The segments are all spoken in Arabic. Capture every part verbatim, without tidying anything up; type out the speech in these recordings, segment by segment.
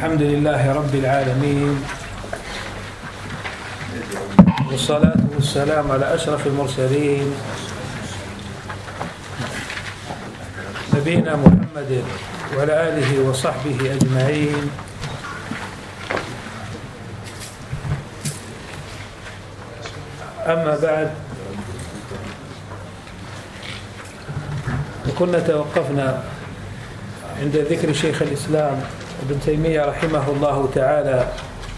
الحمد لله رب العالمين، والصلاة والسلام على أشرف المرسلين نبينا محمد وعلى آله وصحبه أجمعين. أما بعد، وكنا توقفنا عند ذكر شيخ الإسلام ابن تيمية رحمه الله تعالى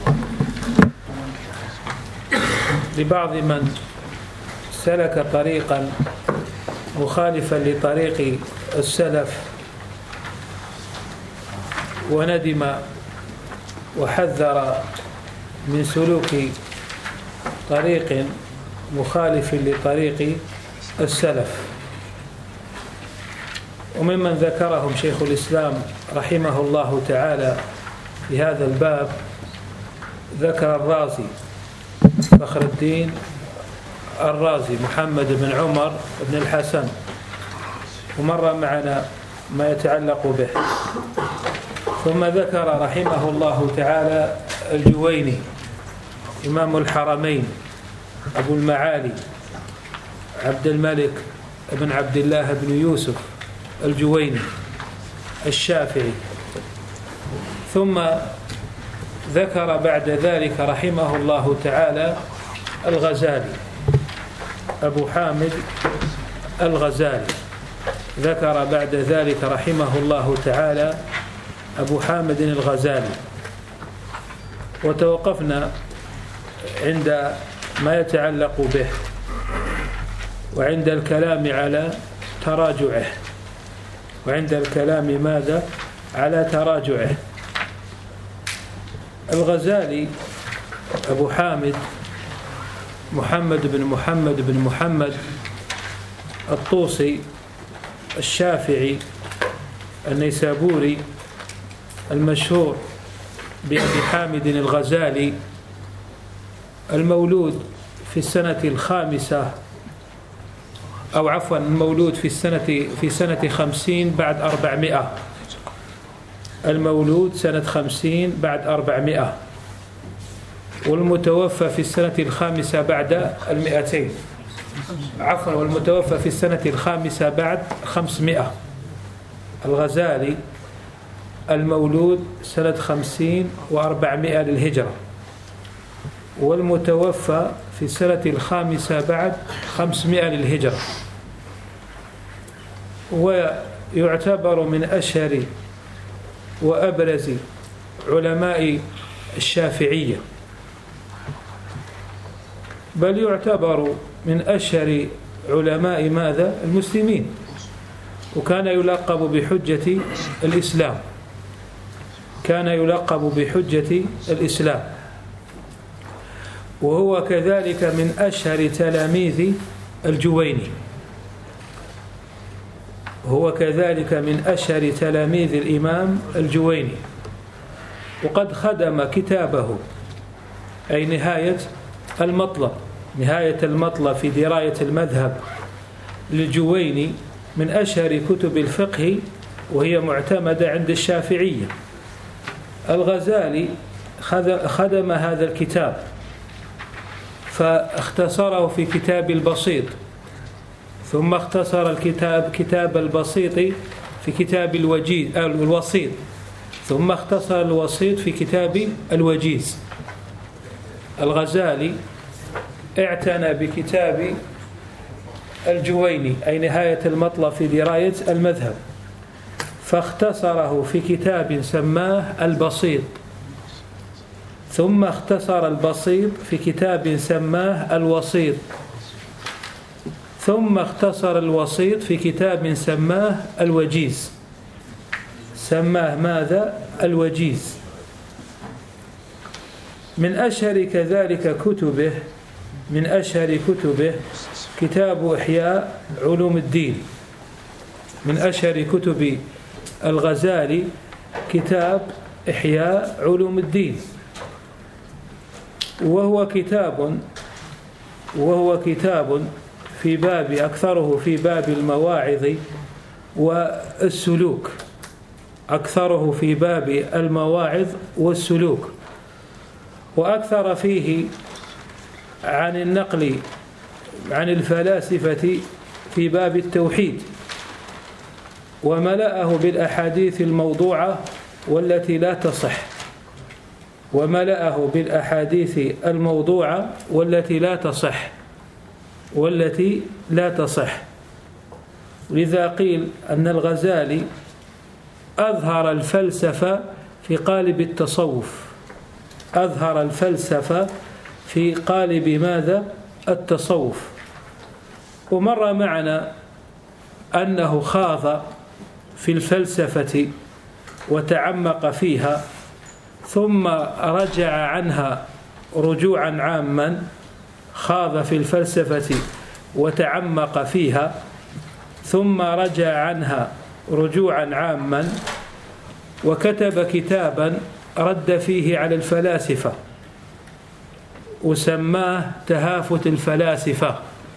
لبعض من سلك طريقا مخالفا لطريق السلف وندم وحذر من سلوك طريق مخالف لطريق السلف. وممن ذكرهم شيخ الإسلام رحمه الله تعالى في هذا الباب ذكر الرازي فخر الدين الرازي محمد بن عمر بن الحسن، ومر معنا ما يتعلق به. ثم ذكر رحمه الله تعالى الجويني إمام الحرمين أبو المعالي عبد الملك بن عبد الله بن يوسف الجويني الشافعي. ثم ذكر بعد ذلك رحمه الله تعالى الغزالي أبو حامد الغزالي، ذكر بعد ذلك رحمه الله تعالى أبو حامد الغزالي. وتوقفنا عند ما يتعلق به وعند الكلام على تراجعه، وعند الكلام ماذا؟ على تراجعه. الغزالي أبو حامد محمد بن محمد بن محمد الطوسي الشافعي النيسابوري المشهور بأبي حامد الغزالي، المولود في السنة الخامسة أو عفوا المولود في السنة في سنة خمسين بعد أربعمائة، المولود سنة خمسين بعد أربعمائة، والمتوفى في السنة الخامسة بعد المئتين، عفوا والمتوفى في السنة الخامسة بعد خمسمائة. الغزالي المولود سنة خمسين وأربعمائة للهجرة، والمتوفى في السنة الخامسة بعد خمسمائة للهجرة، ويعتبر من أشهر وأبرز علماء الشافعية، بل يعتبر من أشهر علماء ماذا؟ المسلمين. وكان يلقب بحجة الإسلام، كان يلقب بحجة الإسلام. وهو كذلك من أشهر تلاميذ الجويني، هو كذلك من أشهر تلاميذ الإمام الجويني. وقد خدم كتابه أي نهاية المطلب، نهاية المطلب في دراية المذهب للجويني من أشهر كتب الفقه، وهي معتمدة عند الشافعية. الغزالي خدم هذا الكتاب فاختصره في كتاب البسيط، ثم اختصر الكتاب كتاب البسيط في كتاب الوجيز الوسيط، ثم اختصر الوسيط في كتاب الوجيز. الغزالي اعتنى بكتاب الجويني أي نهاية المطلب في دراية المذهب، فاختصره في كتاب سماه البسيط، ثم اختصر البسيط في كتاب سماه الوسيط، ثم اختصر الوسيط في كتاب سماه الوجيز، سماه ماذا؟ الوجيز. من أشهر كذلك كتبه من أشهر كتبه كتاب إحياء علوم الدين، من أشهر كتب الغزالي كتاب إحياء علوم الدين، وهو كتاب وهو كتاب في باب أكثره في باب المواعظ والسلوك، أكثره في باب المواعظ والسلوك، وأكثر فيه عن النقل عن الفلاسفة في باب التوحيد، وملأه بالأحاديث الموضوعة والتي لا تصح وملأه بالأحاديث الموضوعة والتي لا تصح والتي لا تصح لذا قيل أن الغزالي أظهر الفلسفة في قالب التصوف، أظهر الفلسفة في قالب ماذا؟ التصوف. ومر معنا أنه خاض في الفلسفة وتعمق فيها ثم رجع عنها رجوعا عاما، خاض في الفلسفة وتعمق فيها ثم رجع عنها رجوعا عاما، وكتب كتابا رد فيه على الفلاسفة وسماه تهافت الفلاسفة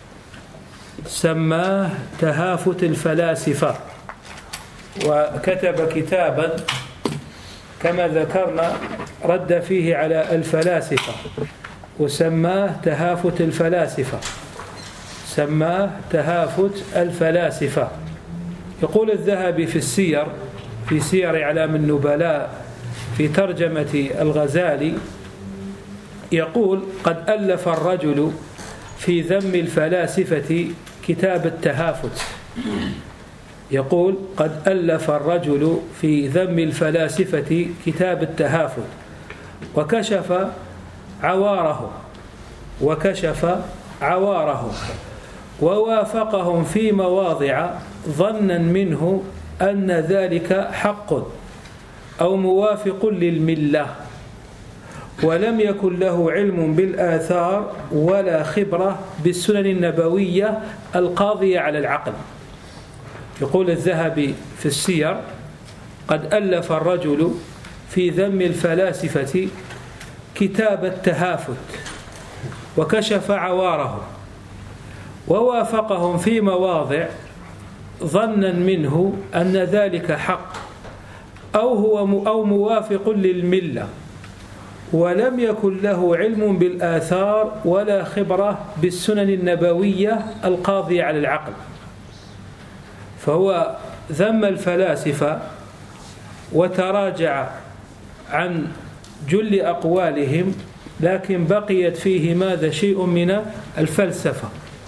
سماه تهافت الفلاسفة وكتب كتابا كما ذكرنا رد فيه على الفلاسفة وسماه تهافت الفلاسفة سماه تهافت الفلاسفة. يقول الذهبي في السير في سير أعلام النبلاء في ترجمة الغزالي، يقول: قد ألف الرجل في ذم الفلاسفة كتاب التهافت. يقول: قد ألف الرجل في ذم الفلاسفة كتاب التهافت وكشف عواره وكشف عواره ووافقهم في مواضع ظنا منه أن ذلك حق أو موافق للملة، ولم يكن له علم بالآثار ولا خبرة بالسنن النبوية القاضية على العقل. يقول الذهبي في السير: قد ألف الرجل في ذم الفلاسفة كتاب التهافت وكشف عواره ووافقهم في مواضع ظنا منه أن ذلك حق أو هو أو موافق للملة، ولم يكن له علم بالآثار ولا خبرة بالسنن النبوية القاضية على العقل. فهو ذم الفلاسفة وتراجع عن جل أقوالهم، لكن بقيت فيه ماذا؟ شيء من الفلسفة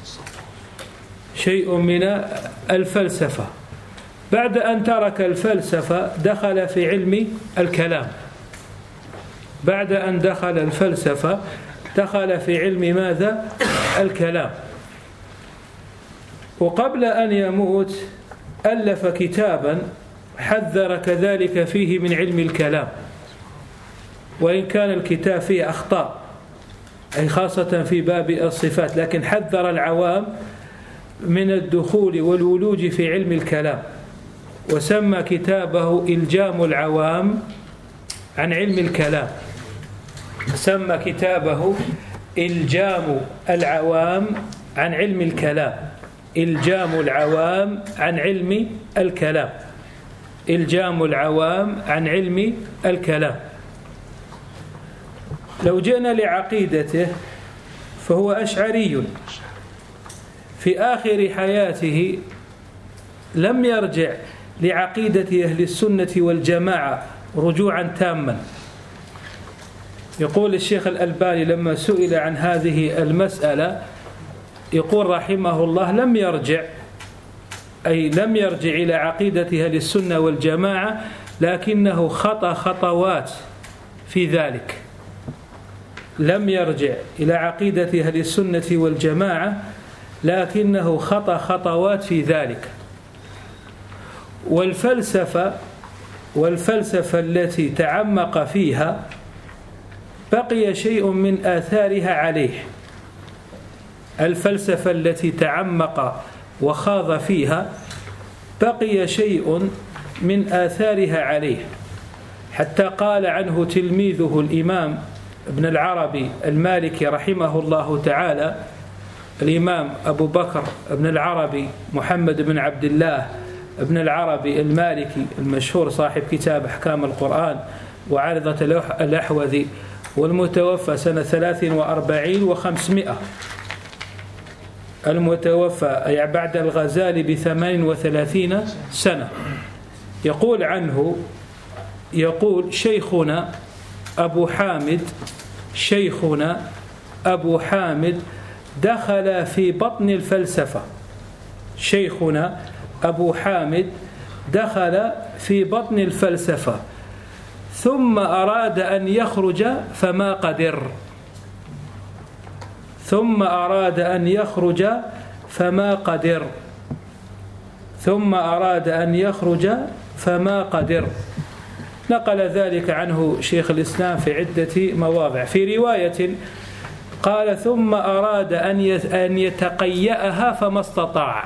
شيء من الفلسفة. بعد أن ترك الفلسفة دخل في علم الكلام بعد أن دخل الفلسفة دخل في علم ماذا؟ الكلام. وقبل أن يموت ألف كتابا حذر كذلك فيه من علم الكلام، وإن كان الكتاب فيه أخطاء أي خاصة في باب الصفات، لكن حذر العوام من الدخول والولوج في علم الكلام، وسمى كتابه إلجام العوام عن علم الكلام سمى كتابه إلجام العوام عن علم الكلام إلجام العوام عن علم الكلام إلجام العوام عن علم الكلام. لو جئنا لعقيدته فهو أشعري، في آخر حياته لم يرجع لعقيدة أهل السنة والجماعة رجوعا تاما. يقول الشيخ الألباني لما سئل عن هذه المسألة يقول رحمه الله: لم يرجع أي لم يرجع إلى عقيدة أهل السنة والجماعة، لكنه خطأ خطوات في ذلك. لم يرجع إلى عقيدة أهل السنة والجماعة، لكنه خطأ خطوات في ذلك. والفلسفة والفلسفة التي تعمق فيها بقي شيء من آثارها عليه. الفلسفة التي تعمق وخاض فيها بقي شيء من آثارها عليه، حتى قال عنه تلميذه الإمام ابن العربي المالكي رحمه الله تعالى، الإمام أبو بكر ابن العربي محمد بن عبد الله ابن العربي المالكي المشهور صاحب كتاب أحكام القرآن وعارضة الأحوذي، والمتوفى سنة ثلاث وأربعين وخمسمائة، المتوفى أي بعد الغزالي بثمان وثلاثين سنة. يقول عنه، يقول شيخنا أبو حامد شيخنا أبو حامد دخل في بطن الفلسفة. شيخنا أبو حامد دخل في بطن الفلسفة ثم أراد أن يخرج فما قدر ثم أراد أن يخرج فما قدر ثم أراد أن يخرج فما قدر. نقل ذلك عنه شيخ الإسلام في عدة مواضع. في رواية قال ثم أراد أن يتقيأها فما استطاع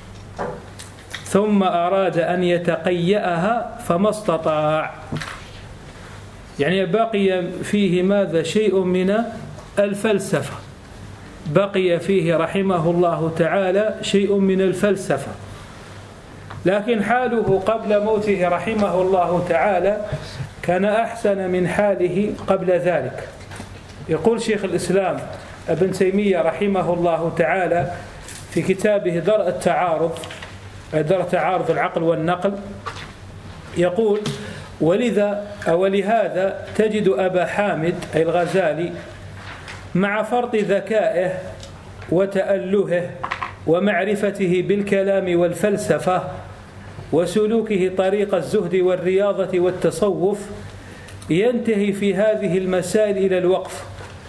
ثم أراد أن يتقيأها فما استطاع، يعني بقي فيه ماذا؟ شيء من الفلسفة، بقي فيه رحمه الله تعالى شيء من الفلسفة. لكن حاله قبل موته رحمه الله تعالى كان أحسن من حاله قبل ذلك. يقول شيخ الإسلام ابن تيمية رحمه الله تعالى في كتابه درء التعارض، درء تعارض العقل والنقل، يقول ولذا ولهذا تجد أبا حامد أي الغزالي مع فرط ذكائه وتألهه ومعرفته بالكلام والفلسفة وسلوكه طريق الزهد والرياضة والتصوف ينتهي في هذه المسائل إلى الوقف،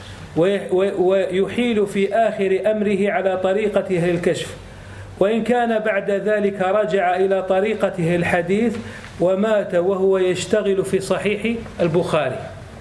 ويحيل في آخر أمره على طريقته الكشف، وإن كان بعد ذلك رجع إلى طريقته الحديث ومات وهو يشتغل في صحيح البخاري.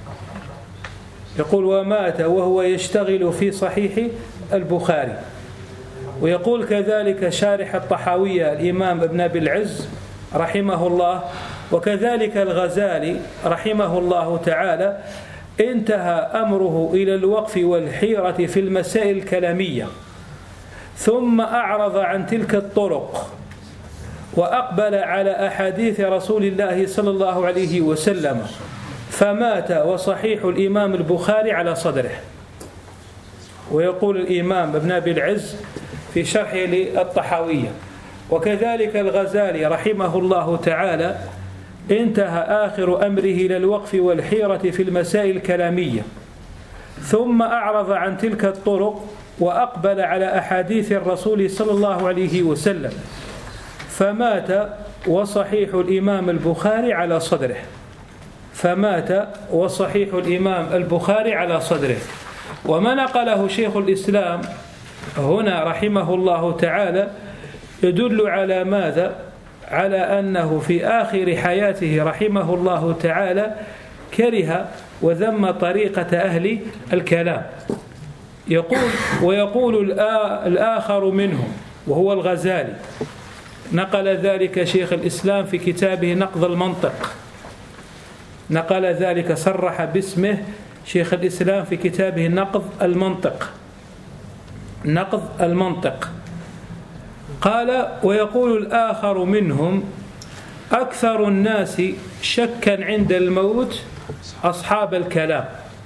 يقول ومات وهو يشتغل في صحيح البخاري. ويقول كذلك شارح الطحاوية الإمام ابن أبي العز رحمه الله، وكذلك الغزالي رحمه الله تعالى انتهى أمره إلى الوقف والحيرة في المسائل الكلامية، ثم أعرض عن تلك الطرق وأقبل على أحاديث رسول الله صلى الله عليه وسلم، فمات وصحيح الإمام البخاري على صدره. ويقول الإمام ابن أبي العز في شرحه للطحاوية وكذلك الغزالي رحمه الله تعالى انتهى آخر أمره إلى الوقف والحيرة في المسائل الكلامية، ثم أعرض عن تلك الطرق وأقبل على أحاديث الرسول صلى الله عليه وسلم، فمات وصحيح الإمام البخاري على صدره فمات وصحيح الإمام البخاري على صدره. وما نقله شيخ الإسلام هنا رحمه الله تعالى يدل على ماذا؟ على أنه في آخر حياته رحمه الله تعالى كره وذم طريقة أهل الكلام. يقول ويقول الآخر منهم وهو الغزالي، نقل ذلك شيخ الإسلام في كتابه نقض المنطق، نقل ذلك صرح باسمه شيخ الإسلام في كتابه نقض المنطق نقض المنطق قال ويقول الآخر منهم أكثر الناس شكا عند الموت أصحاب الكلام.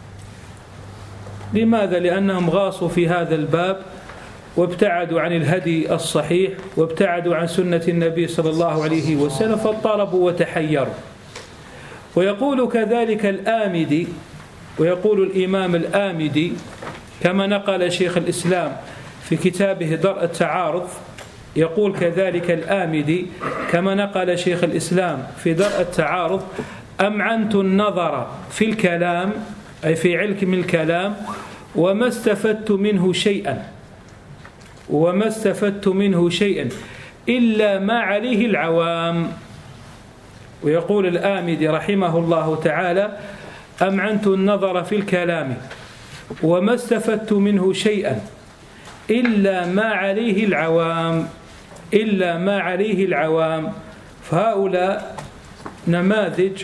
لماذا؟ لأنهم غاصوا في هذا الباب وابتعدوا عن الهدي الصحيح وابتعدوا عن سنة النبي صلى الله عليه وسلم فاضطربوا وتحيروا. ويقول كذلك الآمدي، ويقول الإمام الآمدي كما نقل شيخ الإسلام في كتابه درء التعارض، يقول كذلك الآمدي كما نقل شيخ الإسلام في درء التعارض أمعنت النظر في الكلام أي في علم الكلام وما استفدت منه شيئا وما استفدت منه شيئا إلا ما عليه العوام. ويقول الآمدي رحمه الله تعالى أمعنت النظر في الكلام وما استفدت منه شيئا إلا ما عليه العوام إلا ما عليه العوام. فهؤلاء نماذج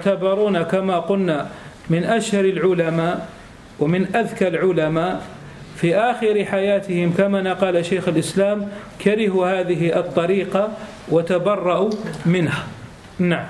يعتبرون كما قلنا من أشهر العلماء ومن أذكى العلماء في آخر حياتهم كما نقل شيخ الإسلام كرهوا هذه الطريقة وتبرأوا منها. نعم.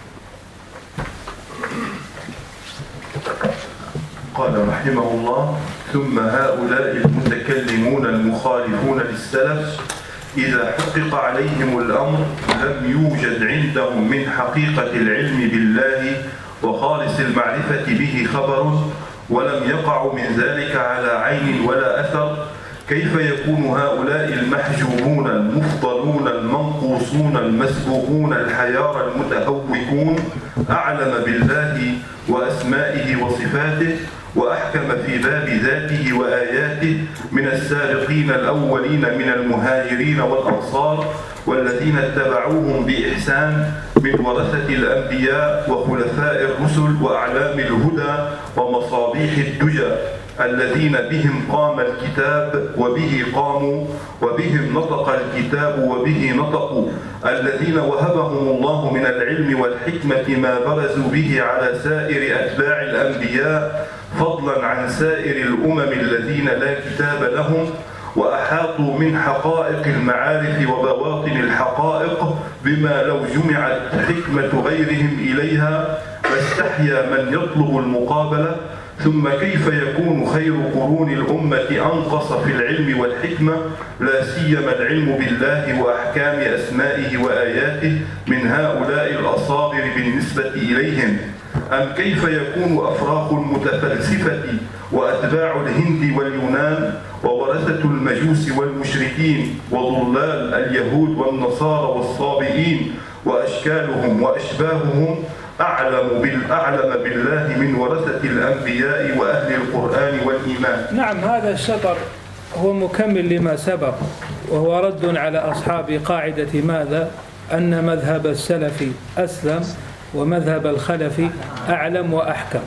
قال رحمه الله: ثم هؤلاء المتكلمون المخالفون للسلف إذا حقق عليهم الأمر لم يوجد عندهم من حقيقة العلم بالله وخالص المعرفة به خبر، ولم يقع من ذلك على عين ولا أثر، كيف يكون هؤلاء المحجوبون المفضلون المنقوصون المسبوقون الحيار المتهوكون أعلم بالله وأسمائه وصفاته وأحكم في باب ذاته وآياته من السابقين الأولين من المهاجرين والأنصار والذين اتبعوهم بإحسان من ورثة الأنبياء وخلفاء الرسل وأعلام الهدى ومصابيح الدجى الذين بهم قام الكتاب وبه قاموا وبهم نطق الكتاب وبه نطقوا، الذين وهبهم الله من العلم والحكمة ما برزوا به على سائر أتباع الأنبياء فضلا عن سائر الأمم الذين لا كتاب لهم، وأحاطوا من حقائق المعارف وبواطن الحقائق بما لو جمعت حكمة غيرهم إليها فاستحيا من يطلب المقابلة. ثم كيف يكون خير قرون الأمة أنقص في العلم والحكمة، لا سيما العلم بالله وأحكام أسمائه وآياته من هؤلاء الأصاغر بالنسبة إليهم؟ أم كيف يكون أفراخ المتفلسفة وأتباع الهند واليونان وورثة المجوس والمشركين وضلال اليهود والنصارى والصابئين وأشكالهم وأشباههم أعلم بالأعلم بالله من ورثة الأنبياء وأهل القرآن والإيمان؟ نعم، هذا الشطر هو مكمل لما سبق، وهو رد على أصحاب قاعدة ماذا؟ أن مذهب السلف أسلم ومذهب الخلف أعلم وأحكم.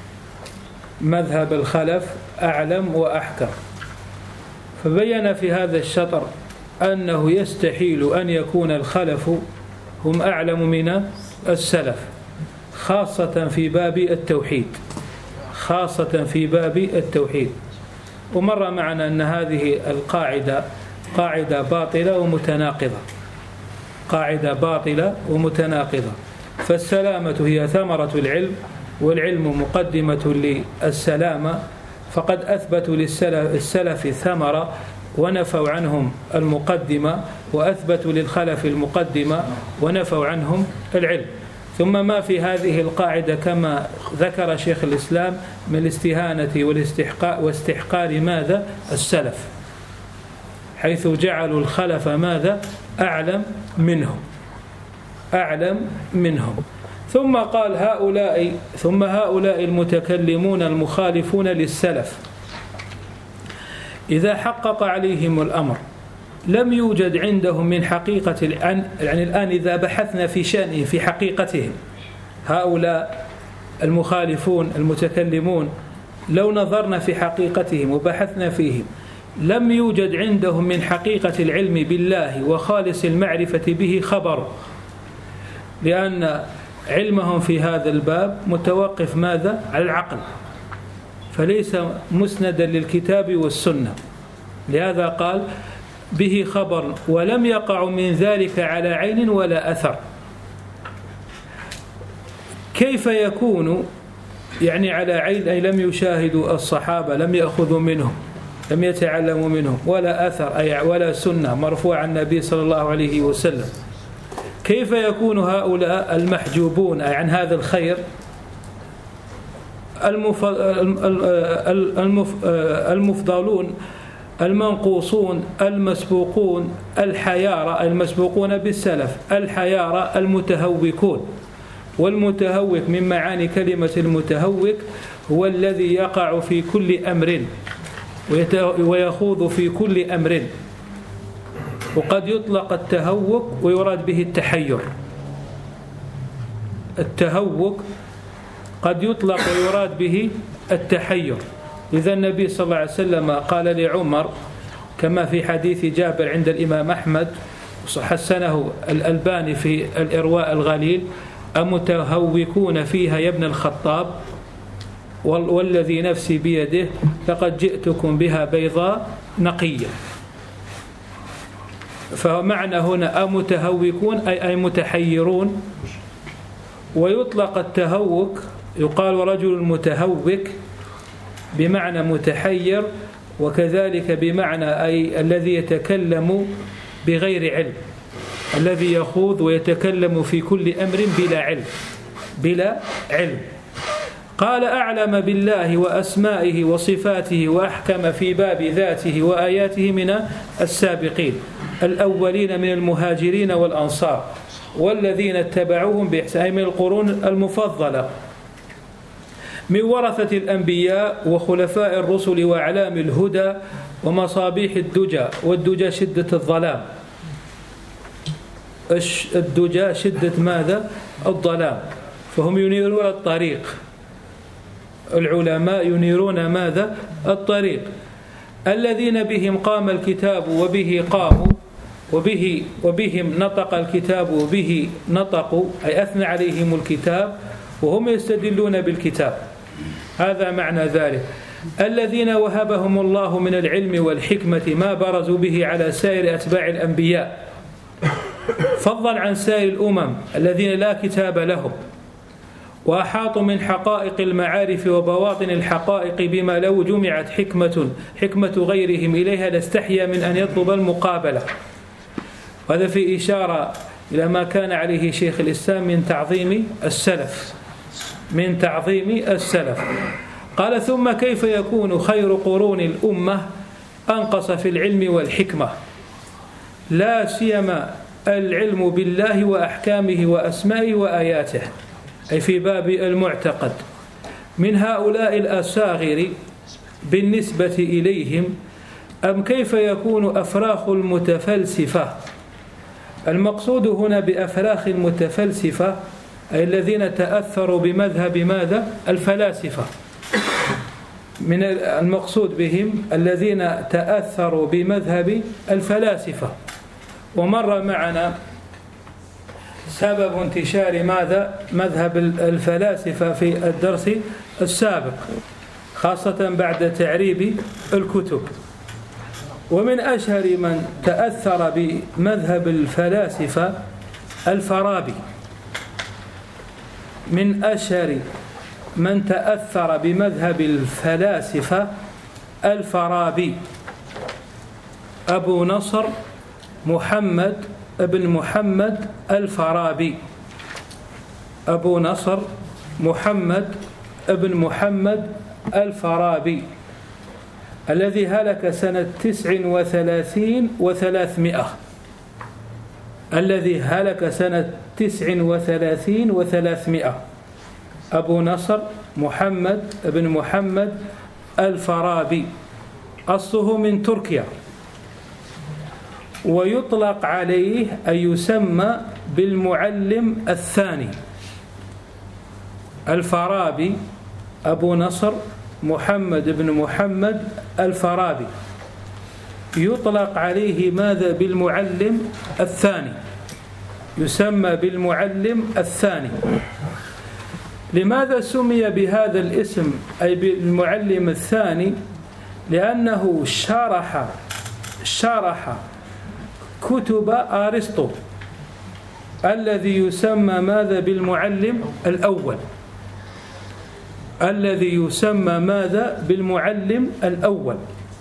مذهب الخلف أعلم وأحكم. فبين في هذا الشطر أنه يستحيل أن يكون الخلف هم أعلم من السلف، خاصة في باب التوحيد، خاصة في باب التوحيد. ومر معنا أن هذه القاعدة قاعدة باطلة ومتناقضة، قاعدة باطلة ومتناقضة. فالسلامة هي ثمرة العلم، والعلم مقدمة للسلامة، فقد أثبتوا للسلف الثمرة ونفوا عنهم المقدمة، وأثبتوا للخلف المقدمة ونفوا عنهم العلم. ثم ما في هذه القاعدة كما ذكر شيخ الإسلام من الاستهانة والاستحقاء واستحقار ماذا؟ السلف، حيث جعلوا الخلف ماذا؟ أعلم منهم، أعلم منهم. ثم قال هؤلاء ثم هؤلاء المتكلمون المخالفون للسلف إذا حقق عليهم الأمر لم يوجد عندهم من حقيقة الآن، يعني الآن إذا بحثنا في شأنهم في حقيقتهم هؤلاء المخالفون المتكلمون، لو نظرنا في حقيقتهم وبحثنا فيهم لم يوجد عندهم من حقيقة العلم بالله وخالص المعرفة به خبر، لأن علمهم في هذا الباب متوقف ماذا؟ على العقل، فليس مسندا للكتاب والسنة. لهذا قال به خبر ولم يقع من ذلك على عين ولا أثر. كيف يكون يعني على عين؟ أي لم يشاهدوا الصحابة، لم يأخذوا منهم، لم يتعلموا منهم، ولا أثر أي ولا سنة مرفوع عن النبي صلى الله عليه وسلم. كيف يكون هؤلاء المحجوبون أي عن هذا الخير المفضلون المنقوصون المسبوقون الحيارى المسبوقون بالسلف الحيارى المتهوكون؟ والمتهوك من معاني كلمة المتهوك هو الذي يقع في كل أمر ويخوض في كل أمر، وقد يطلق التهوك ويراد به التحير. التهوك قد يطلق ويراد به التحير. إذا النبي صلى الله عليه وسلم قال لعمر كما في حديث جابر عند الإمام أحمد حسنه الألباني في الإرواء الغليل: أمتهوكون فيها يا ابن الخطاب؟ والذي نفسي بيده لقد جئتكم بها بيضاء نقية. فمعنى هنا أمتهوكون أي, أي متحيرون. ويطلق التهوك يقال رجل متهوك بمعنى متحير، وكذلك بمعنى أي الذي يتكلم بغير علم، الذي يخوض ويتكلم في كل أمر بلا علم بلا علم. قال أعلم بالله وأسمائه وصفاته وأحكم في باب ذاته وآياته من السابقين الأولين من المهاجرين والأنصار والذين اتبعوهم بإحسان، أي من القرون المفضلة، من ورثة الأنبياء وخلفاء الرسل وأعلام الهدى ومصابيح الدجى. والدجى شدة الظلام، الدجى شدة ماذا؟ الظلام. فهم ينيرون الطريق، العلماء ينيرون ماذا؟ الطريق. الذين بهم قام الكتاب وبه قاموا وبه وبهم نطق الكتاب وبه نطقوا، أي أثنى عليهم الكتاب وهم يستدلون بالكتاب. هذا معنى ذلك. الذين وهبهم الله من العلم والحكمة ما برزوا به على سائر أتباع الأنبياء، فضلا عن سائر الأمم الذين لا كتاب لهم، وأحاطوا من حقائق المعارف وبواطن الحقائق بما لو جمعت حكمة حكمة غيرهم إليها لاستحيا من أن يطلب المقابلة. وهذا في إشارة إلى ما كان عليه شيخ الإسلام من تعظيم السلف من تعظيم السلف. قال ثم كيف يكون خير قرون الأمة أنقص في العلم والحكمة، لا سيما العلم بالله وأحكامه وأسمائه وآياته، أي في باب المعتقد، من هؤلاء الأساغر بالنسبة إليهم، أم كيف يكون أفراخ المتفلسفة. المقصود هنا بأفراخ المتفلسفة أي الذين تأثروا بمذهب ماذا؟ الفلاسفة. من المقصود بهم الذين تأثروا بمذهب الفلاسفة. ومر معنا سبب انتشار ماذا؟ مذهب الفلاسفة في الدرس السابق، خاصة بعد تعريب الكتب. ومن أشهر من تأثر بمذهب الفلاسفة الفارابي، من أشهر من تأثر بمذهب الفلاسفة الفارابي أبو نصر محمد ابن محمد الفارابي، أبو نصر محمد ابن محمد الفارابي، الذي هلك سنة تسع وثلاثين وثلاثمائة الذي هلك سنة تسع وثلاثين وثلاثمائة أبو نصر محمد ابن محمد الفارابي، أصله من تركيا، ويطلق عليه أن يسمى بالمعلم الثاني. الفارابي أبو نصر محمد بن محمد الفارابي يطلق عليه ماذا؟ بالمعلم الثاني، يسمى بالمعلم الثاني. لماذا سمي بهذا الاسم أي بالمعلم الثاني؟ لأنه شرح شرح كتب أرسطو الذي يسمى ماذا؟ بالمعلم الأول، الذي يسمى ماذا؟ بالمعلم الأول.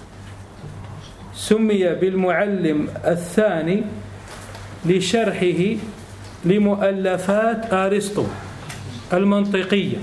سمي بالمعلم الثاني لشرحه لمؤلفات أرسطو المنطقية.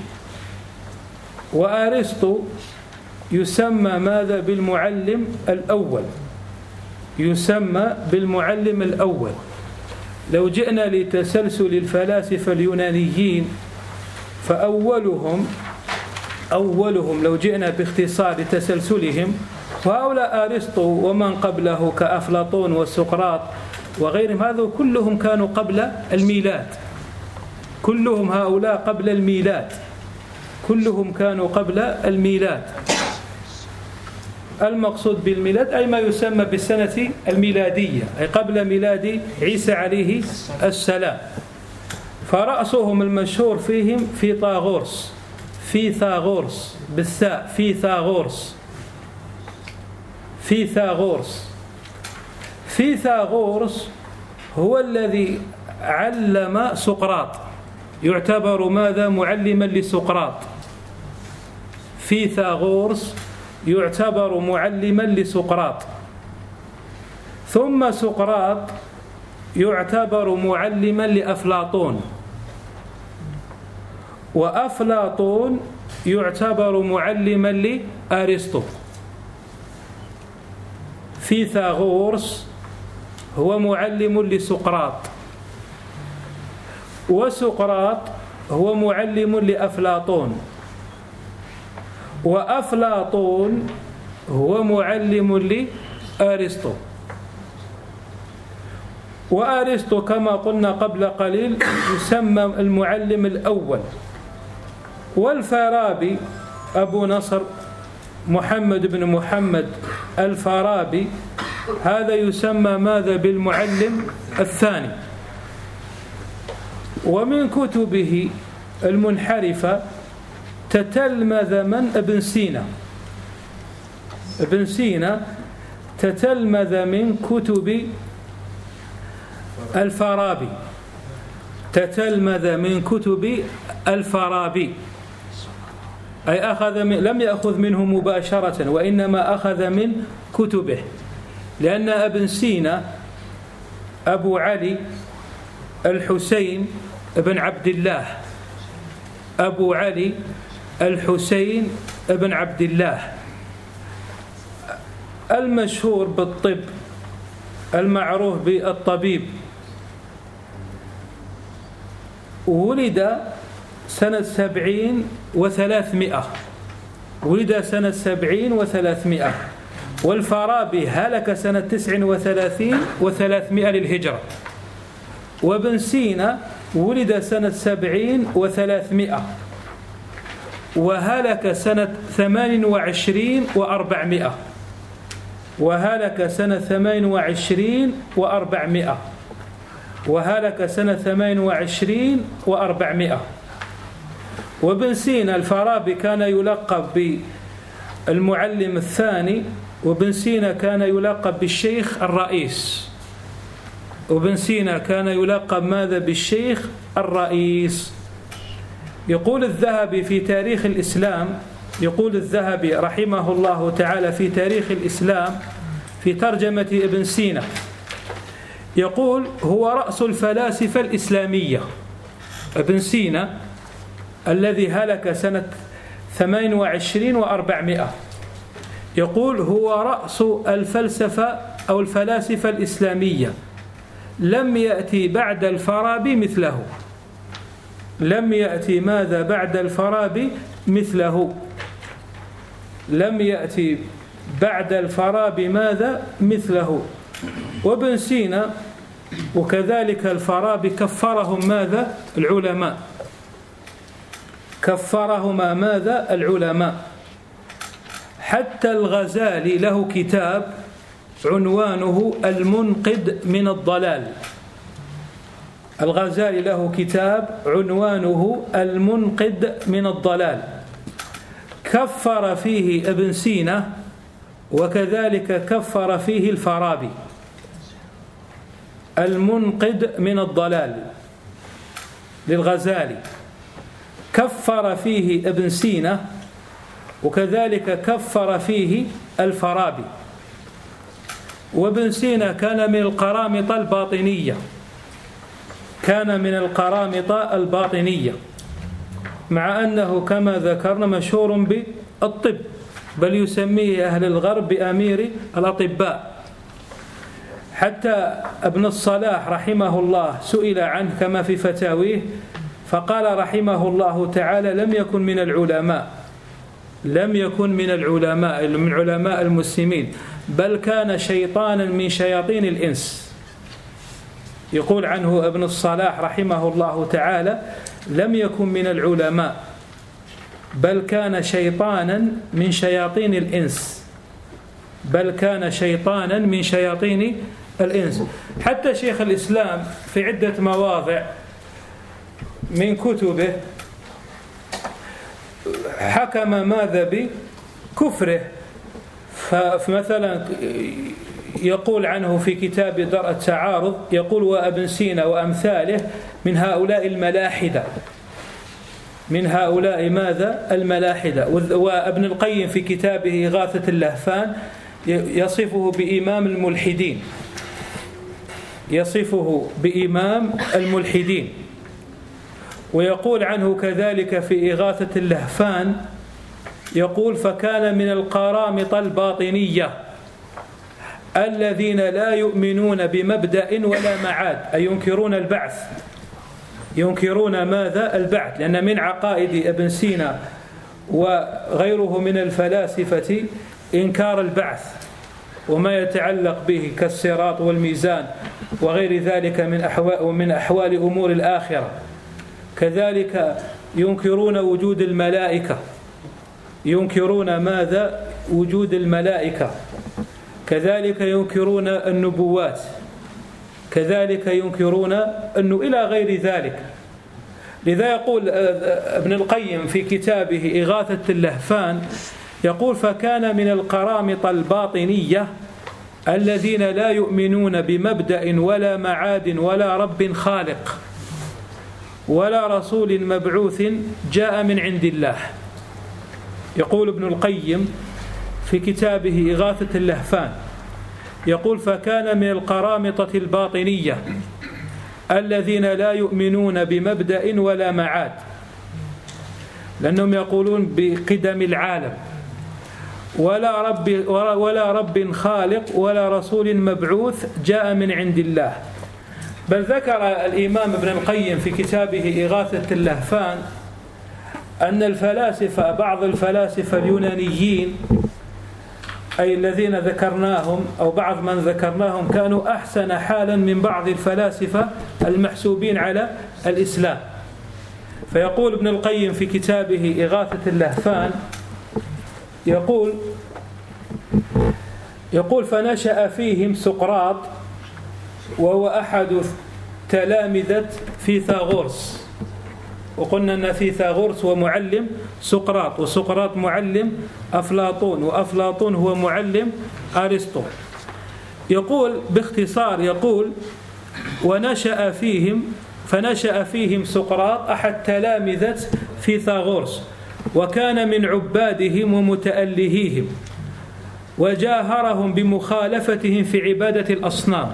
وأرسطو يسمى ماذا؟ بالمعلم الأول، يسمى بالمعلم الأول. لو جئنا لتسلسل الفلاسفة اليونانيين فأولهم أولهم لو جئنا باختصار لتسلسلهم، وهؤلاء أرسطو ومن قبله كأفلاطون وسقراط وغيرهم، هذا كلهم كانوا قبل الميلاد، كلهم هؤلاء قبل الميلاد، كلهم كانوا قبل الميلاد. المقصود بالميلاد أي ما يسمى بالسنة الميلادية، أي قبل ميلاد عيسى عليه السلام. فرأسهم المشهور فيهم فيثاغورس فيثاغورس بالثاء، فيثاغورس فيثاغورس فيثاغورس هو الذي علم سقراط، يعتبر ماذا؟ معلما لسقراط. فيثاغورس يعتبر معلما لسقراط، ثم سقراط يعتبر معلما لأفلاطون، وأفلاطون يعتبر معلما لأرسطو. فيثاغورس هو معلم لسقراط، وسقراط هو معلم لأفلاطون، وأفلاطون هو معلم لأرسطو. وأرسطو كما قلنا قبل قليل يسمى المعلم الأول. والفارابي أبو نصر محمد بن محمد الفارابي هذا يسمى ماذا؟ بالمعلم الثاني. ومن كتبه المنحرفة تتلمذ من؟ ابن سينا. ابن سينا تتلمذ من كتب الفارابي، تتلمذ من كتب الفارابي، أي أخذ من لم يأخذ منه مباشرة، وإنما أخذ من كتبه، لأن ابن سينا أبو علي الحسين بن عبد الله، أبو علي الحسين بن عبد الله المشهور بالطب، المعروف بالطبيب. ولد سنة سبعين وثلاثمائة، ولد سنة سبعين وثلاثمائة، والفارابي هلك سنة تسع وثلاثين وثلاثمائة للهجرة. وابن سينا ولد سنة سبعين وثلاثمائة وهلك سنة ثمان وعشرين وأربعمائة، وهلك سنة ثمان وعشرين وأربعمائة، وهلك سنة ثمان وعشرين وأربعمائة. وابن سينا الفارابي كان يلقب بالمعلم الثاني، وابن سينا كان يلقب بالشيخ الرئيس، وابن سينا كان يلقب ماذا؟ بالشيخ الرئيس. يقول الذهبي في تاريخ الإسلام، يقول الذهبي رحمه الله تعالى في تاريخ الإسلام في ترجمة ابن سينا، يقول هو رأس الفلاسفة الإسلامية. ابن سينا الذي هلك سنة ثمان وعشرين وأربعمائة، يقول هو رأس الفلسفة أو الفلاسفة الإسلامية، لم يأتي بعد الفارابي مثله، لم يأتي ماذا؟ بعد الفارابي مثله، لم يأتي بعد الفارابي ماذا؟ مثله. وابن سينا وكذلك الفارابي كفرهم ماذا؟ العلماء، كفرهما ماذا؟ العلماء. حتى الغزالي له كتاب عنوانه المنقذ من الضلال، الغزالي له كتاب عنوانه المنقذ من الضلال، كفر فيه ابن سينا وكذلك كفر فيه الفارابي. المنقذ من الضلال للغزالي كفر فيه ابن سينا وكذلك كفر فيه الفارابي. وابن سينا كان من القرامطة الباطنية، كان من القرامطة الباطنية، مع أنه كما ذكرنا مشهور بالطب، بل يسميه أهل الغرب بأمير الأطباء. حتى ابن الصلاح رحمه الله سئل عنه كما في فتاويه فقال رحمه الله تعالى لم يكن من العلماء، لم يكن من العلماء من علماء المسلمين، بل كان شيطانا من شياطين الإنس. يقول عنه ابن الصلاح رحمه الله تعالى لم يكن من العلماء، بل كان شيطانا من شياطين الإنس، بل كان شيطانا من شياطين الإنس. حتى شيخ الإسلام في عدة مواضع من كتبه حكم ماذا بكفره. فمثلا يقول عنه في كتاب درء التعارض، يقول وابن سينا وأمثاله من هؤلاء الملاحدة، من هؤلاء ماذا الملاحدة. وابن القيم في كتابه إغاثة اللهفان يصفه بإمام الملحدين، يصفه بإمام الملحدين. ويقول عنه كذلك في إغاثة اللهفان، يقول فكان من القرامطة الباطنية الذين لا يؤمنون بمبدأ ولا معاد، أي ينكرون البعث، ينكرون ماذا البعث. لأن من عقائد ابن سينا وغيره من الفلاسفة إنكار البعث وما يتعلق به كالصراط والميزان وغير ذلك من أحوال, من أحوال أمور الآخرة. كذلك ينكرون وجود الملائكة، ينكرون ماذا وجود الملائكة. كذلك ينكرون النبوات، كذلك ينكرون أنه إلى غير ذلك. لذا يقول ابن القيم في كتابه إغاثة اللهفان، يقول فكان من القرامطة الباطنية الذين لا يؤمنون بمبدأ ولا معاد ولا رب خالق ولا رسول مبعوث جاء من عند الله. يقول ابن القيم في كتابه إغاثة اللهفان، يقول فكان من القرامطة الباطنية الذين لا يؤمنون بمبدأ ولا معاد، لأنهم يقولون بقدم العالم ولا رب, ولا رب خالق ولا رسول مبعوث جاء من عند الله. بل ذكر الإمام ابن القيم في كتابه إغاثة اللهفان أن الفلاسفة، بعض الفلاسفة اليونانيين أي الذين ذكرناهم أو بعض من ذكرناهم كانوا أحسن حالا من بعض الفلاسفة المحسوبين على الإسلام. فيقول ابن القيم في كتابه إغاثة اللهفان، يقول يقول فنشأ فيهم سقراط وهو أحد تلامذة فيثاغورس. وقلنا أن فيثاغورس هو معلم سقراط، وسقراط معلم أفلاطون، وأفلاطون هو معلم أرسطو. يقول باختصار، يقول ونشأ فيهم فنشأ فيهم سقراط أحد تلامذة فيثاغورس، وكان من عبادهم ومتألهيهم، وجاهرهم بمخالفتهم في عبادة الأصنام،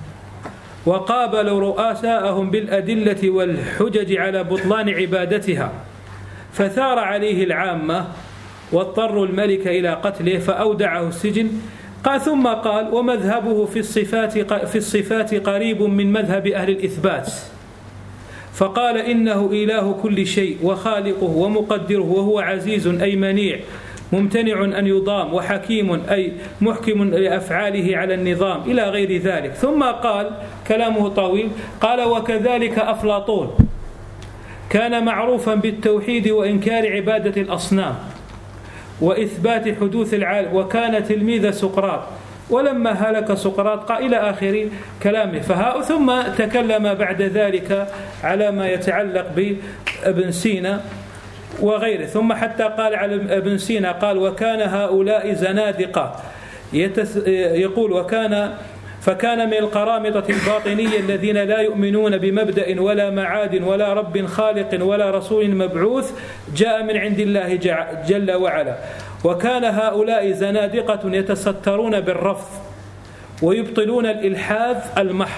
وقابلوا رؤساءهم بالأدلة والحجج على بطلان عبادتها، فثار عليه العامة واضطروا الملك إلى قتله فأودعه السجن. قال ثم قال ومذهبه في الصفات في الصفات قريب من مذهب أهل الإثبات، فقال إنه إله كل شيء وخالقه ومقدره، وهو عزيز أي منيع ممتنع أن يضام، وحكيم أي محكم لأفعاله على النظام، إلى غير ذلك. ثم قال كلامه طويل، قال وكذلك أفلاطون كان معروفا بالتوحيد وإنكار عبادة الأصنام وإثبات حدوث العالم، وكان تلميذ سقراط، ولما هلك سقراط قال إلى آخر كلامه. فها ثم تكلم بعد ذلك على ما يتعلق بابن سينا وغيره. ثم حتى قال على ابن سينا قال وكان هؤلاء زنادقة، يقول وكان فكان من القرامطة الباطنية الذين لا يؤمنون بمبدأ ولا معاد ولا رب خالق ولا رسول مبعوث جاء من عند الله جل وعلا. وكان هؤلاء زنادقة يتسترون بالرفض ويبطلون الإلحاد المحض.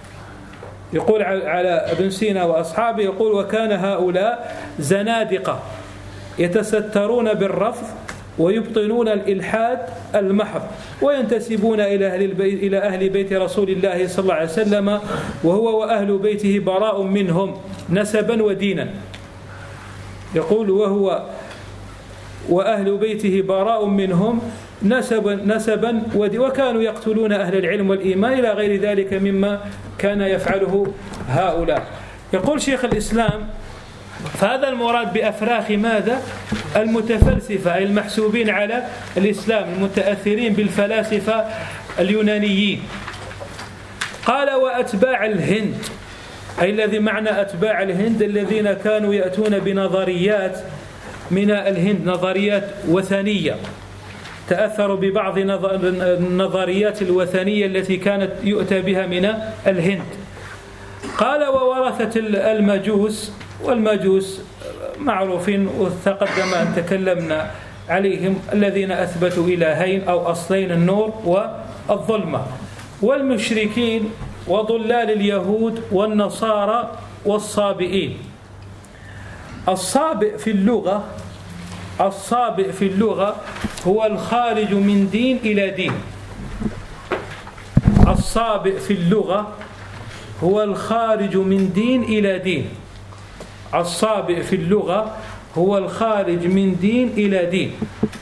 يقول على ابن سينا وأصحابه، يقول وكان هؤلاء زنادقة يتسترون بالرفض ويبطلون الإلحاد المحض، وينتسبون إلى أهل البيت إلى أهل بيت رسول الله صلى الله عليه وسلم، وهو وأهل بيته براء منهم نسبا ودينا. يقول وهو وأهل بيته براء منهم نسبا نسبا وكانوا يقتلون أهل العلم والإيمان، إلى غير ذلك مما كان يفعله هؤلاء. يقول شيخ الإسلام فهذا المراد بأفراخ ماذا؟ المتفلسفة أي المحسوبين على الإسلام، المتأثرين بالفلاسفة اليونانيين. قال وأتباع الهند، أي الذي معنى أتباع الهند الذين كانوا يأتون بنظريات من الهند نظريات وثنية، تأثروا ببعض النظريات الوثنية التي كانت يؤتى بها من الهند. قال وورثة المجوس، والمجوس معروفين وتقدم أن تكلمنا عليهم، الذين أثبتوا إلهين أو أصلين، النور والظلمة، والمشركين وضلال اليهود والنصارى والصابئين. الصابئ في اللغة الصابئ في اللغة هو الخارج من دين إلى دين. الصابئ في اللغة هو الخارج من دين إلى دين. الصابئ في اللغة هو الخارج من دين إلى دين.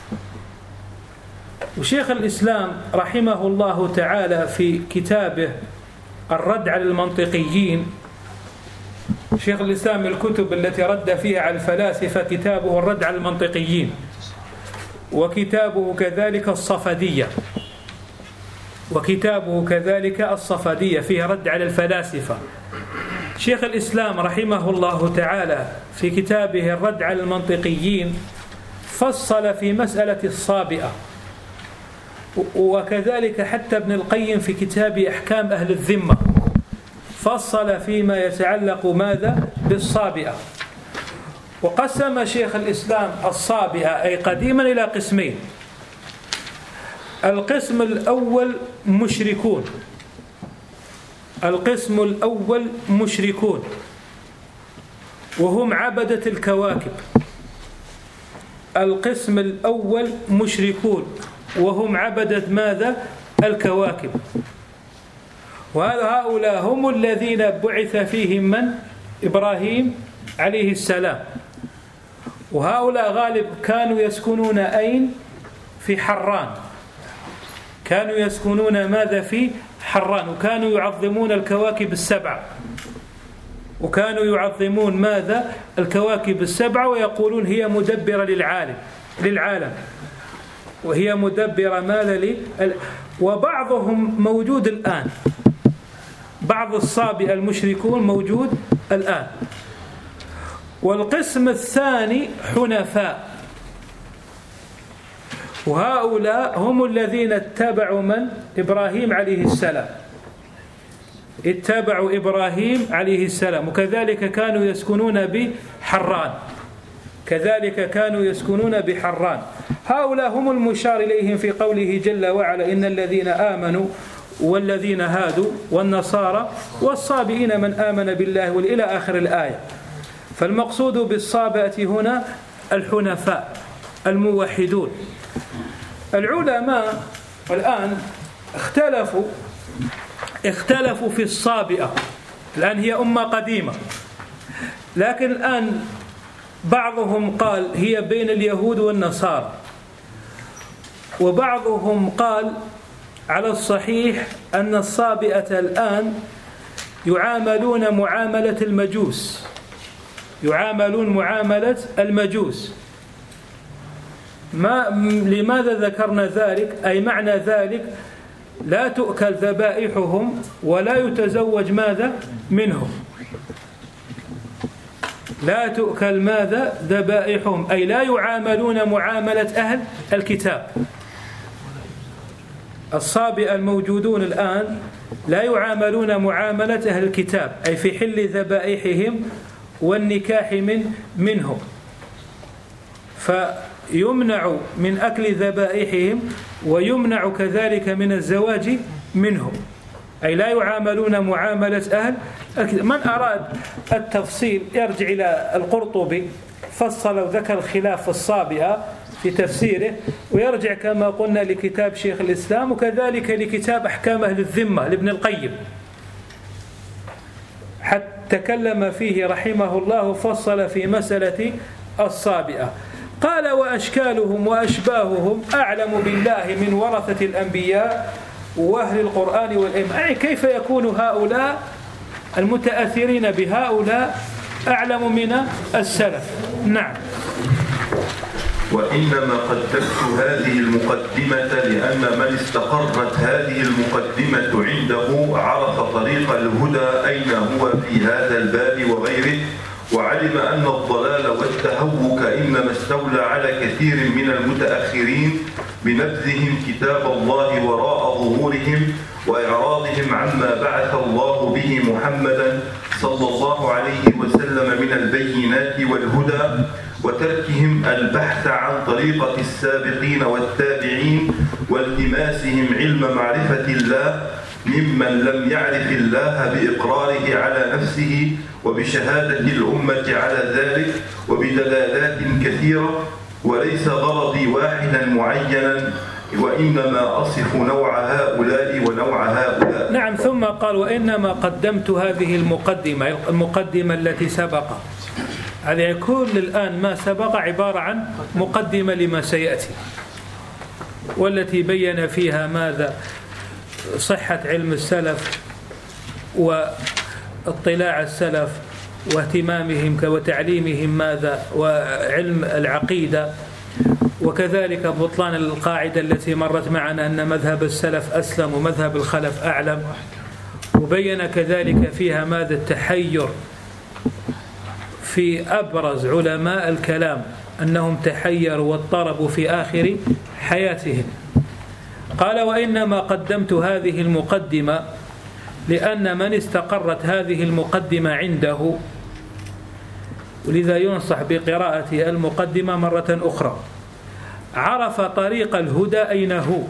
وشيخ الإسلام رحمه الله تعالى في كتابه الرد على المنطقيين، شيخ الإسلام الكتب التي رد فيها على الفلاسفة كتابه الرد على المنطقيين، وكتابه كذلك الصفدية وكتابه كذلك الصفدية فيها رد على الفلاسفة. شيخ الإسلام رحمه الله تعالى في كتابه الرد على المنطقيين فصل في مسألة الصابئة، وكذلك حتى ابن القيم في كتاب أحكام أهل الذمة فصل فيما يتعلق ماذا بالصابئة. وقسم شيخ الإسلام الصابئة أي قديما إلى قسمين. القسم الأول مشركون القسم الأول مشركون وهم عبدة الكواكب. القسم الأول مشركون وهم عبدة ماذا؟ الكواكب. وهؤلاء هم الذين بعث فيهم من؟ إبراهيم عليه السلام. وهؤلاء غالب كانوا يسكنون أين؟ في حران. كانوا يسكنون ماذا؟ في حران. وكانوا يعظمون الكواكب السبعة وكانوا يعظمون ماذا؟ الكواكب السبعة، ويقولون هي مدبرة للعالم للعالم وهي مدبرة ماذا لي. وبعضهم موجود الآن، بعض الصابئة المشركون موجود الآن. والقسم الثاني حنفاء، وهؤلاء هم الذين اتبعوا من؟ إبراهيم عليه السلام. اتبعوا إبراهيم عليه السلام، وكذلك كانوا يسكنون بحران كذلك كانوا يسكنون بحران. هؤلاء هم المشار إليهم في قوله جل وعلا إن الذين آمنوا والذين هادوا والنصارى والصابئين من آمن بالله والإلى آخر الآية. فالمقصود بالصابئة هنا الحنفاء الموحدون. العلماء الآن اختلفوا اختلفوا في الصابئة. الآن هي أمة قديمة، لكن الآن بعضهم قال هي بين اليهود والنصارى، وبعضهم قال على الصحيح أن الصابئة الآن يعاملون معاملة المجوس يعاملون معاملة المجوس. ما لماذا ذكرنا ذلك؟ أي معنى ذلك لا تؤكل ذبائحهم ولا يتزوج ماذا منهم. لا تؤكل ماذا؟ ذبائحهم، أي لا يعاملون معاملة أهل الكتاب. الصابئة الموجودون الآن لا يعاملون معاملة أهل الكتاب، أي في حل ذبائحهم والنكاح من منهم، فيمنع من أكل ذبائحهم ويمنع كذلك من الزواج منهم، أي لا يعاملون معاملة أهل الكتاب. من أراد التفصيل يرجع إلى القرطبي، فصل وذكر خلاف الصابئة في تفسيره، ويرجع كما قلنا لكتاب شيخ الإسلام، وكذلك لكتاب أحكام أهل الذمة لابن القيم، حتى تكلم فيه رحمه الله وفصل في مسألة الصابئة. قال وأشكالهم وأشباههم أعلم بالله من ورثة الأنبياء وأهل القرآن والإيمان. أي كيف يكون هؤلاء المتأثرين بهؤلاء أعلم من السلف؟ نعم. وإنما قدمت هذه المقدمة لأن من استقرت هذه المقدمة عنده عرف طريق الهدى أين هو في هذا الباب وغيره، وعلم أن الضلال والتهوك إنما استولى على كثير من المتأخرين بنبذهم كتاب الله وراء ظهورهم وإعراضهم عما بعث الله به محمدا صلى الله عليه وسلم من البينات والهدى، وتركهم البحث عن طريقة السابقين والتابعين والتماسهم علم معرفة الله ممن لم يعرف الله بإقراره على نفسه وبشهادة الأمة على ذلك وبدلالات كثيرة، وليس غرضي واحدا معينا وإنما أصف نوع هؤلاء ونوع هؤلاء. نعم. ثم قال وإنما قدمت هذه المقدمة المقدمة التي سبق. هذا كل الآن ما سبق عبارة عن مقدمة لما سيأتي، والتي بين فيها ماذا صحة علم السلف واطلاع السلف واهتمامهم وتعليمهم ماذا وعلم العقيدة، وكذلك بطلان القاعدة التي مرت معنا أن مذهب السلف أسلم ومذهب الخلف أعلم، وبين كذلك فيها ماذا التحير في أبرز علماء الكلام أنهم تحيروا واضطربوا في آخر حياتهم. قال وإنما قدمت هذه المقدمة لأن من استقرت هذه المقدمة عنده، ولذا ينصح بقراءة المقدمة مرة أخرى، عرف طريق الهدى أين هو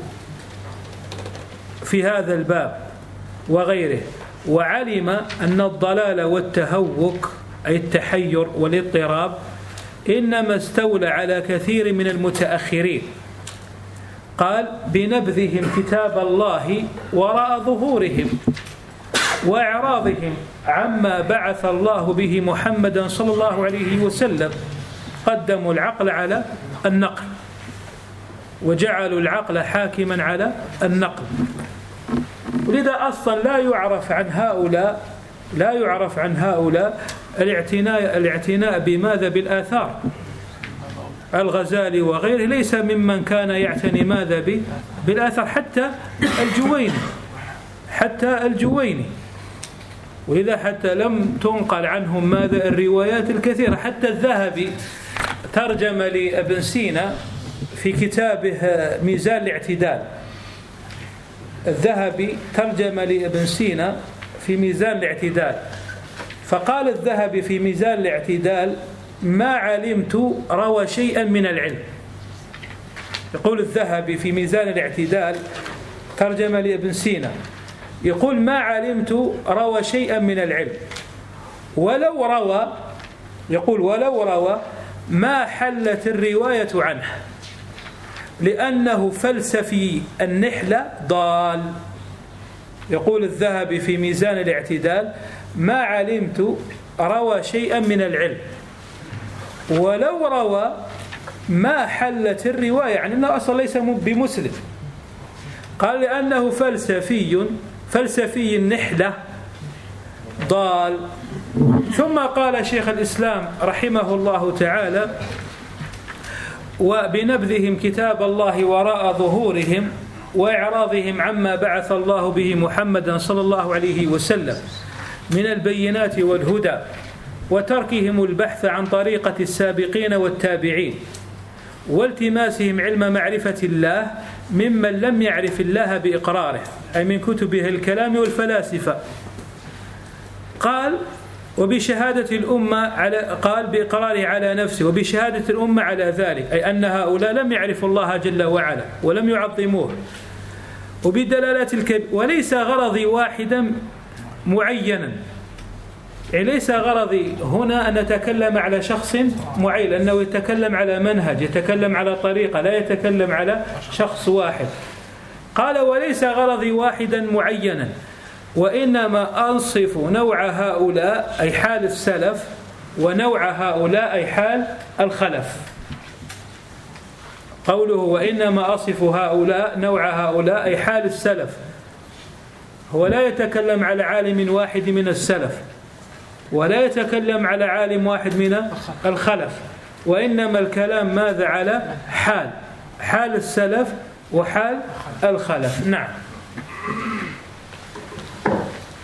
في هذا الباب وغيره، وعلم أن الضلال والتهوك أي التحير والاضطراب إنما استولى على كثير من المتأخرين. قال بنبذهم كتاب الله وراء ظهورهم وإعراضهم عما بعث الله به محمدا صلى الله عليه وسلم. قدموا العقل على النقل وجعلوا العقل حاكما على النقل، ولذا أصلا لا يعرف عن هؤلاء لا يعرف عن هؤلاء الاعتناء الاعتناء بماذا بالآثار. الغزالي وغيره ليس ممن كان يعتني ماذا بالآثار، حتى الجويني حتى الجويني ولذا حتى لم تنقل عنهم ماذا الروايات الكثيرة. حتى الذهبي ترجم لابن سينا في كتابه ميزان الاعتدال، الذهبي ترجم لابن سينا في ميزان الاعتدال، فقال الذهبي في ميزان الاعتدال ما علمت روى شيئا من العلم. يقول الذهبي في ميزان الاعتدال ترجم لابن سينا، يقول ما علمت روى شيئا من العلم، ولو روى يقول ولو روى ما حلت الرواية عنه لأنه فلسفي النحلة ضال. يقول الذهبي في ميزان الاعتدال ما علمت روى شيئا من العلم، ولو روى ما حلت الرواية، يعني أنه أصلا ليس بمسلم. قال لأنه فلسفي فلسفي النحلة ضال. ثم قال شيخ الإسلام رحمه الله تعالى وبنبذهم كتاب الله وراء ظهورهم وإعراضهم عما بعث الله به محمدا صلى الله عليه وسلم من البينات والهدى، وتركهم البحث عن طريقة السابقين والتابعين، والتماسهم علم معرفة الله ممن لم يعرف الله بإقراره، أي من كتبه الكلام والفلاسفة. قال وبشهادة الأمة على قال بإقراره على نفسه وبشهادة الأمة على ذلك، أي أن هؤلاء لم يعرفوا الله جل وعلا ولم يعظموه، وبدلالات الكبير. وليس غرضي واحدا معينا، يعني ليس غرضي هنا أن نتكلم على شخص معين، لأنه يتكلم على منهج، يتكلم على طريقة، لا يتكلم على شخص واحد. قال وليس غرضي واحدا معينا وإنما أنصف نوع هؤلاء أي حال السلف، ونوع هؤلاء أي حال الخلف. قوله وإنما أصف هؤلاء نوع هؤلاء أي حال السلف، هو لا يتكلم على عالم واحد من السلف ولا يتكلم على عالم واحد من الخلف، وإنما الكلام ماذا على حال حال السلف وحال الخلف. نعم.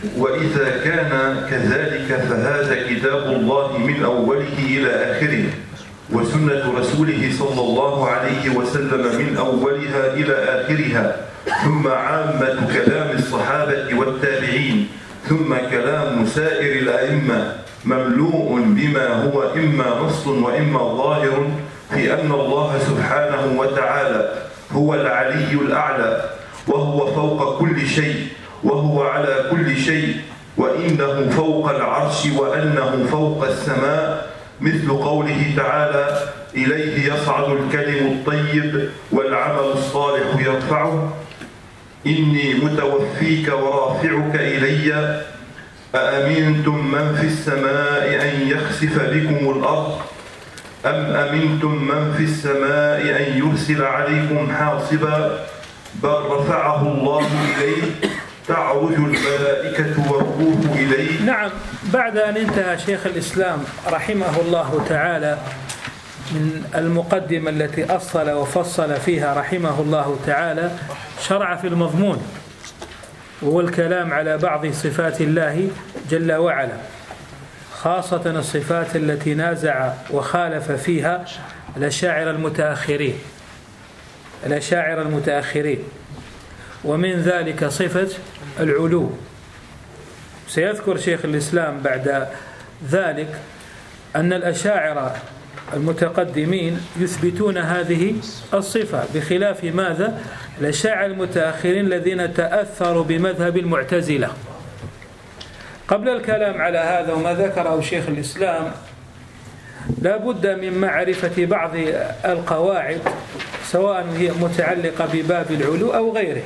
وإذا كان كذلك فهذا كتاب الله من أوله إلى آخره، وسنة رسوله صلى الله عليه وسلم من أولها إلى آخرها، ثم عامة كلام الصحابة والتابعين، ثم كلام سائر الأئمة، مملوء بما هو إما نص وإما ظاهر في أن الله سبحانه وتعالى هو العلي الأعلى، وهو فوق كل شيء، وهو على كل شيء، وإنه فوق العرش، وأنه فوق السماء، مثل قوله تعالى: إليه يصعد الكلم الطيب والعمل الصالح يرفعه، إني متوفيك ورافعك إلي، أأمنتم من في السماء أن يخسف بكم الأرض أم أمنتم من في السماء أن يرسل عليكم حاصبا، بل رفعه الله إليه، تعرج الملائكة والروح إليه. نعم، بعد أن انتهى شيخ الإسلام رحمه الله تعالى من المقدمة التي أصل وفصل فيها رحمه الله تعالى، شرع في المضمون، وهو الكلام على بعض صفات الله جل وعلا، خاصة الصفات التي نازع وخالف فيها الأشاعرة المتأخرين الأشاعرة المتأخرين ومن ذلك صفة العلو. سيذكر شيخ الإسلام بعد ذلك أن الأشاعرة المتقدمين يثبتون هذه الصفة، بخلاف ماذا؟ الأشاعرة المتأخرين الذين تأثروا بمذهب المعتزلة. قبل الكلام على هذا وما ذكره شيخ الإسلام، لا بد من معرفة بعض القواعد، سواء هي متعلقة بباب العلو أو غيره.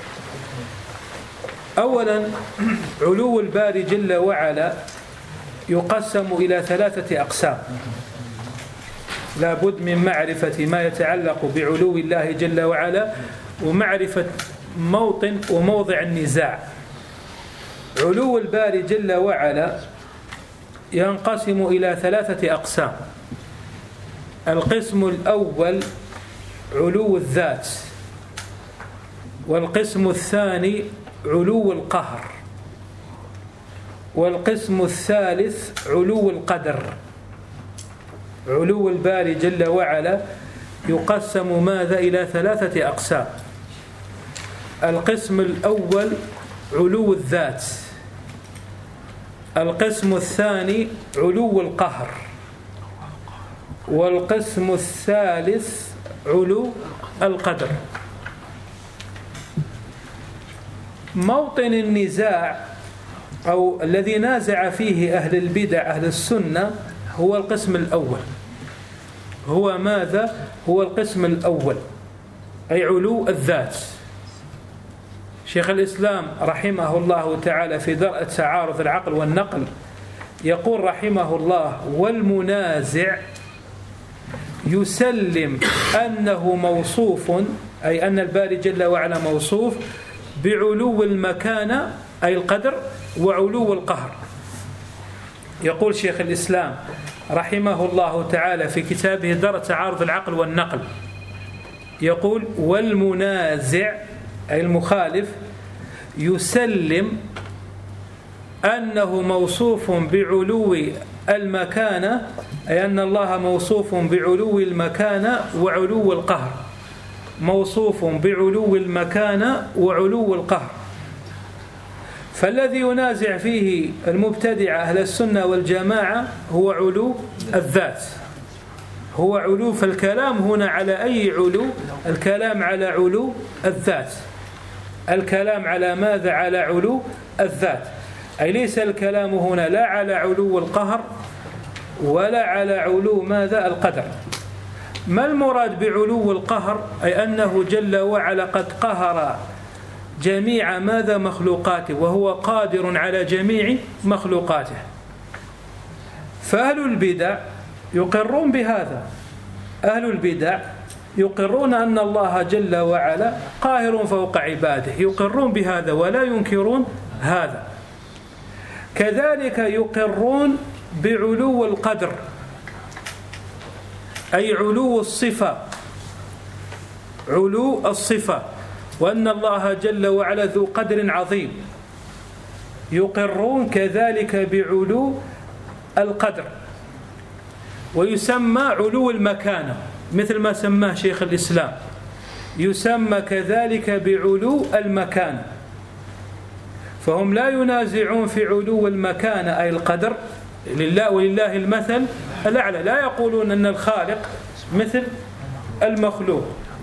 أولا، علو الباري جل وعلا يقسم إلى ثلاثة أقسام، لا بد من معرفة ما يتعلق بعلو الله جل وعلا ومعرفة موطن وموضع النزاع. علو الباري جل وعلا ينقسم إلى ثلاثة أقسام. القسم الأول علو الذات، والقسم الثاني علو القهر، والقسم الثالث علو القدر. علو الباري جل وعلا يقسم ماذا؟ إلى ثلاثة أقسام. القسم الأول علو الذات، القسم الثاني علو القهر، والقسم الثالث علو القدر. موطن النزاع أو الذي نازع فيه أهل البدع أهل السنة هو القسم الأول. هو ماذا؟ هو القسم الأول، أي علو الذات. شيخ الإسلام رحمه الله تعالى في درء تعارض العقل والنقل يقول رحمه الله: والمنازع يسلم أنه موصوف، أي أن الباري جل وعلا موصوف بعلو المكانة أي القدر وعلو القهر. يقول شيخ الإسلام رحمه الله تعالى في كتابه درء تعارض العقل والنقل، يقول: والمنازع أي المخالف يسلم أنه موصوف بعلو المكانة، أي أن الله موصوف بعلو المكانة وعلو القهر، موصوف بعلو المكانة وعلو القهر. فالذي ينازع فيه المبتدع أهل السنة والجماعة هو علو الذات، هو علو. فالكلام هنا على أي علو؟ الكلام على علو الذات. الكلام على ماذا؟ على علو الذات، أي ليس الكلام هنا لا على علو القهر ولا على علو ماذا؟ القدر. ما المراد بعلو القهر؟ أي أنه جل وعلا قد قهر جميع ماذا؟ مخلوقاته، وهو قادر على جميع مخلوقاته. فأهل البدع يقرون بهذا، أهل البدع يقرون أن الله جل وعلا قاهر فوق عباده، يقرون بهذا ولا ينكرون هذا. كذلك يقرون بعلو القدر، أي علو الصفة، علو الصفة، وأن الله جل وعلا ذو قدر عظيم. يقرون كذلك بعلو القدر، ويسمى علو المكانة مثل ما سماه شيخ الإسلام، يسمى كذلك بعلو المكانة. فهم لا ينازعون في علو المكانة أي القدر لله، ولله المثل الأعلى، لا يقولون أن الخالق مثل المخلوق.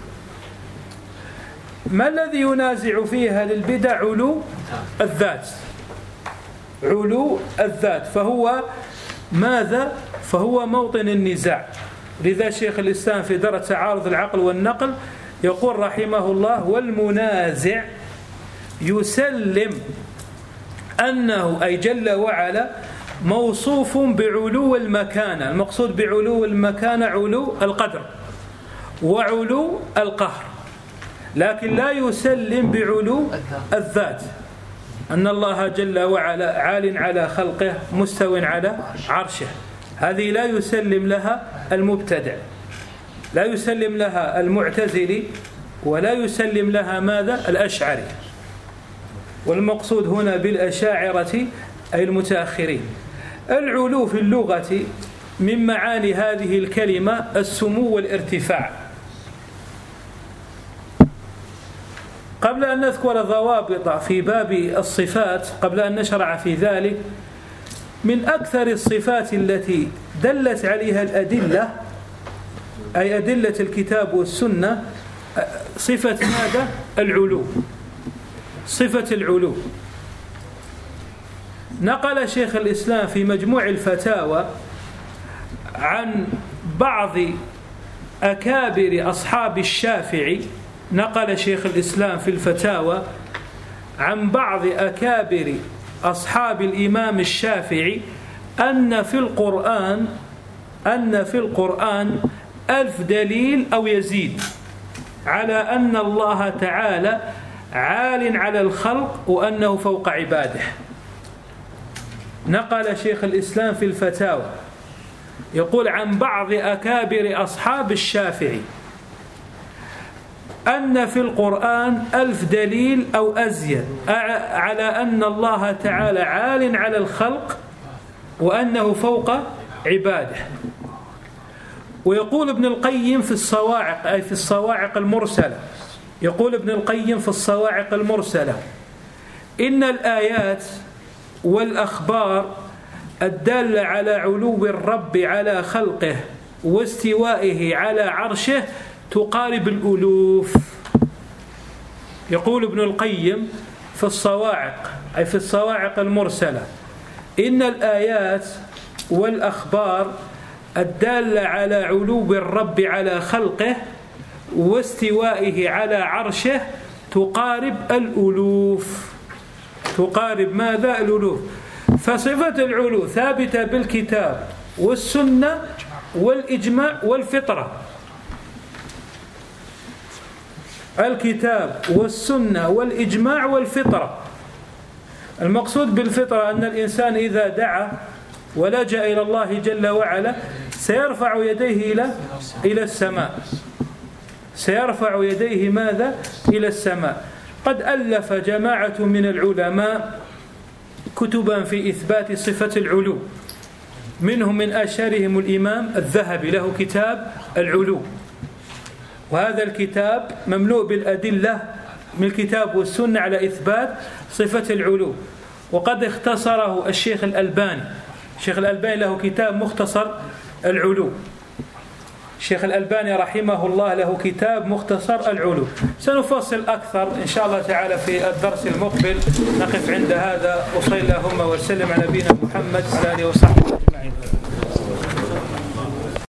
ما الذي ينازع فيها للبدع؟ علو الذات، علو الذات، فهو ماذا؟ فهو موطن النزاع. لذا شيخ الإسلام في درء تعارض العقل والنقل يقول رحمه الله: والمنازع يسلم أنه أي جل وعلا موصوف بعلو المكانة. المقصود بعلو المكانة علو القدر وعلو القهر، لكن لا يسلم بعلو الذات، أن الله جل وعلا عال على خلقه مستو على عرشه. هذه لا يسلم لها المبتدع، لا يسلم لها المعتزلي، ولا يسلم لها ماذا؟ الأشعري. والمقصود هنا بالأشاعرة أي المتأخرين. العلو في اللغة من معاني هذه الكلمة السمو والارتفاع. قبل أن نذكر ضوابط في باب الصفات، قبل أن نشرع في ذلك، من أكثر الصفات التي دلت عليها الأدلة أي أدلة الكتاب والسنة صفة ماذا؟ العلو، صفة العلو. نقل شيخ الإسلام في مجموع الفتاوى عن بعض أكابر أصحاب الشافعي، نقل شيخ الإسلام في الفتاوى عن بعض أكابر أصحاب الإمام الشافعي أن في القرآن أن في القرآن ألف دليل أو يزيد على أن الله تعالى عال على الخلق وأنه فوق عباده. نقل شيخ الإسلام في الفتاوى يقول عن بعض أكابر أصحاب الشافعي أن في القرآن ألف دليل أو أزيد على أن الله تعالى عال على الخلق وأنه فوق عباده. ويقول ابن القيم في الصواعق أي في الصواعق المرسلة، يقول ابن القيم في الصواعق المرسلة: إن الآيات والأخبار الدالة على علو الرب على خلقه واستوائه على عرشه تقارب الألوف. يقول ابن القيم في الصواعق أي في الصواعق المرسلة: إن الآيات والأخبار الدالة على علو الرب على خلقه واستوائه على عرشه تقارب الألوف. تقارب ماذا؟ الألوف. فصفة العلو ثابتة بالكتاب والسنة والإجماع والفطرة. الكتاب والسنة والإجماع والفطرة. المقصود بالفطرة أن الإنسان إذا دعا ولجأ إلى الله جل وعلا سيرفع يديه إلى إلى السماء، سيرفع يديه ماذا؟ إلى السماء. قد ألف جماعة من العلماء كتبا في إثبات صفة العلو، منهم من أشهرهم الإمام الذهبي له كتاب العلو، وهذا الكتاب مملوء بالأدلة من الكتاب والسنة على إثبات صفة العلو. وقد اختصره الشيخ الألباني، الشيخ الألباني له كتاب مختصر العلو، الشيخ الألباني رحمه الله له كتاب مختصر العلو. سنفصل أكثر إن شاء الله تعالى في الدرس المقبل. نقف عند هذا، وصلى اللهم وسلم على نبينا محمد وعلى آله وصحبه أجمعين.